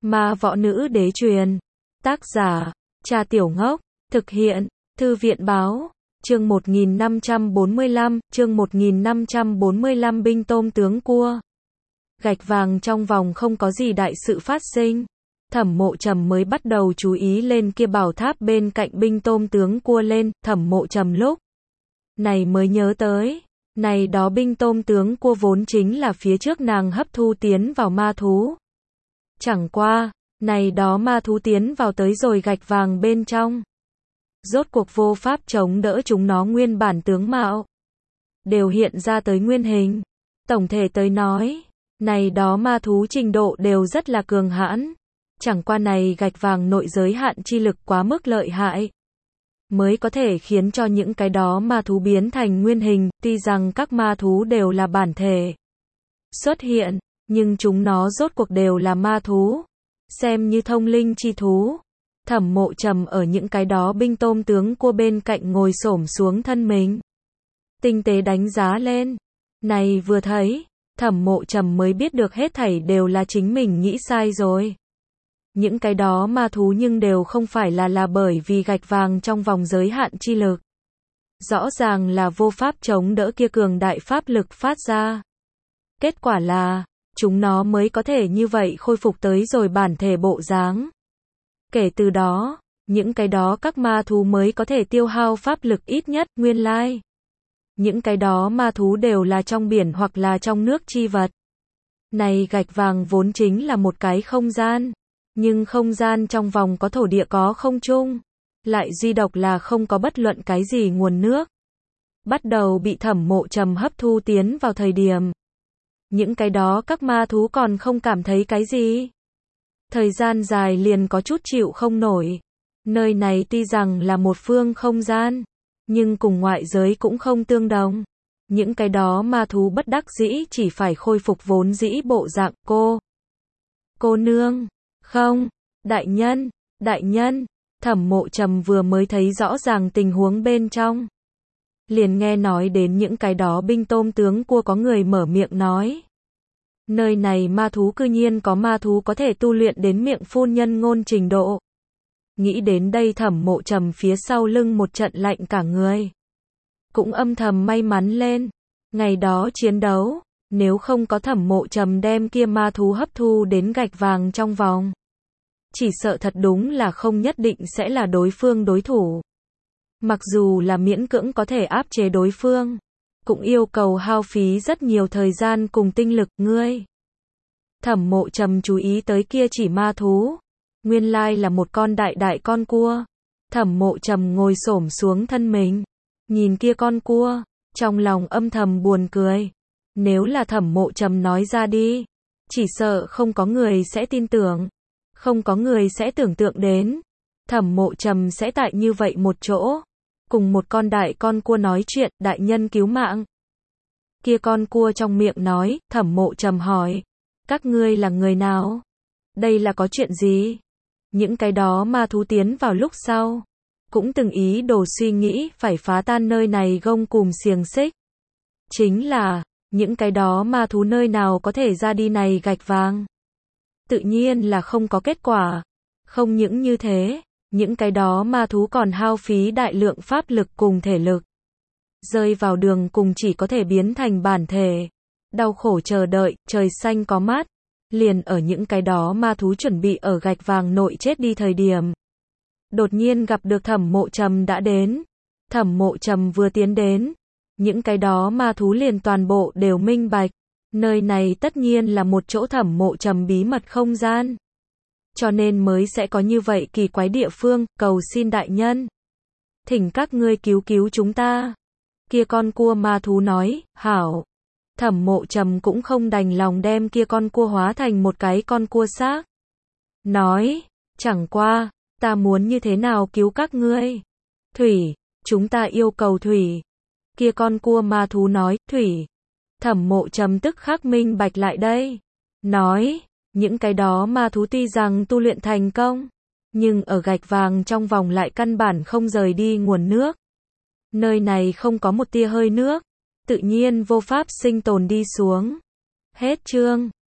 Ma Võ Nữ Đế truyền. Tác giả, Cha Tiểu Ngốc. Thực hiện, Thư viện báo. Chương 1545, binh tôm tướng cua. Gạch vàng trong vòng không có gì đại sự phát sinh. Thẩm Mộ Trầm mới bắt đầu chú ý lên kia bảo tháp bên cạnh binh tôm tướng cua lên, Thẩm Mộ Trầm lúc này mới nhớ tới, này đó binh tôm tướng cua vốn chính là phía trước nàng hấp thu tiến vào ma thú. Chẳng qua, này đó ma thú tiến vào tới rồi gạch vàng bên trong. Rốt cuộc vô pháp chống đỡ chúng nó nguyên bản tướng mạo. Đều hiện ra tới nguyên hình. Tổng thể tới nói, này đó ma thú trình độ đều rất là cường hãn. Chẳng qua này gạch vàng nội giới hạn chi lực quá mức lợi hại. Mới có thể khiến cho những cái đó ma thú biến thành nguyên hình, tuy rằng các ma thú đều là bản thể xuất hiện, nhưng chúng nó rốt cuộc đều là ma thú. Xem như thông linh chi thú. Thẩm Mộ Trầm ở những cái đó binh tôm tướng cua bên cạnh ngồi xổm xuống thân mình. Tinh tế đánh giá lên. Này vừa thấy, Thẩm Mộ Trầm mới biết được hết thảy đều là chính mình nghĩ sai rồi. Những cái đó ma thú nhưng đều không phải là bởi vì gạch vàng trong vòng giới hạn chi lực. Rõ ràng là vô pháp chống đỡ kia cường đại pháp lực phát ra. Kết quả là, chúng nó mới có thể như vậy khôi phục tới rồi bản thể bộ dáng. Kể từ đó, những cái đó các ma thú mới có thể tiêu hao pháp lực ít nhất, nguyên lai. Những cái đó ma thú đều là trong biển hoặc là trong nước chi vật. Này gạch vàng vốn chính là một cái không gian. Nhưng không gian trong vòng có thổ địa có không trung. Lại duy độc là không có bất luận cái gì nguồn nước. Bắt đầu bị Thẩm Mộ Trầm hấp thu tiến vào thời điểm. Những cái đó các ma thú còn không cảm thấy cái gì. Thời gian dài liền có chút chịu không nổi. Nơi này tuy rằng là một phương không gian, nhưng cùng ngoại giới cũng không tương đồng. Những cái đó ma thú bất đắc dĩ chỉ phải khôi phục vốn dĩ bộ dạng. Cô nương, không, đại nhân, Thẩm Mộ Trầm vừa mới thấy rõ ràng tình huống bên trong. Liền nghe nói đến những cái đó binh tôm tướng cua có người mở miệng nói. Nơi này ma thú cư nhiên có ma thú có thể tu luyện đến miệng phun nhân ngôn trình độ. Nghĩ đến đây Thẩm Mộ Trầm phía sau lưng một trận lạnh cả người. Cũng âm thầm may mắn lên. Ngày đó chiến đấu, nếu không có Thẩm Mộ Trầm đem kia ma thú hấp thu đến gạch vàng trong vòng. Chỉ sợ thật đúng là không nhất định sẽ là đối phương đối thủ. Mặc dù là miễn cưỡng có thể áp chế đối phương. Cũng yêu cầu hao phí rất nhiều thời gian cùng tinh lực. Ngươi. Thẩm Mộ Trầm chú ý tới kia chỉ ma thú. Nguyên lai là một con đại con cua. Thẩm Mộ Trầm ngồi xổm xuống thân mình. Nhìn kia con cua. Trong lòng âm thầm buồn cười. Nếu là Thẩm Mộ Trầm nói ra đi. Chỉ sợ không có người sẽ tin tưởng. Không có người sẽ tưởng tượng đến. Thẩm Mộ Trầm sẽ tại như vậy một chỗ. Cùng một con đại con cua nói chuyện, đại nhân cứu mạng. Kia con cua trong miệng nói, Thẩm Mộ Trầm hỏi. Các ngươi là người nào? Đây là có chuyện gì? Những cái đó ma thú tiến vào lúc sau. Cũng từng ý đồ suy nghĩ phải phá tan nơi này gông cùm xiềng xích. Chính là, những cái đó ma thú nơi nào có thể ra đi này gạch vàng. Tự nhiên là không có kết quả. Không những như thế. Những cái đó ma thú còn hao phí đại lượng pháp lực cùng thể lực. Rơi vào đường cùng chỉ có thể biến thành bản thể. Đau khổ chờ đợi, trời xanh có mát. Liền ở những cái đó ma thú chuẩn bị ở gạch vàng nội chết đi thời điểm. Đột nhiên gặp được Thẩm Mộ Trầm đã đến. Thẩm Mộ Trầm vừa tiến đến. Những cái đó ma thú liền toàn bộ đều minh bạch. Nơi này tất nhiên là một chỗ Thẩm Mộ Trầm bí mật không gian. Cho nên mới sẽ có như vậy kỳ quái địa phương, cầu xin đại nhân. Thỉnh các ngươi cứu chúng ta. Kia con cua ma thú nói, hảo. Thẩm Mộ Trầm cũng không đành lòng đem kia con cua hóa thành một cái con cua xác. Nói, chẳng qua, ta muốn như thế nào cứu các ngươi? Thủy, chúng ta yêu cầu thủy. Kia con cua ma thú nói, thủy. Thẩm Mộ Trầm tức khắc minh bạch lại đây. Nói, những cái đó ma thú tuy rằng tu luyện thành công, nhưng ở gạch vàng trong vòng lại căn bản không rời đi nguồn nước. Nơi này không có một tia hơi nước, tự nhiên vô pháp sinh tồn đi xuống. Hết chương.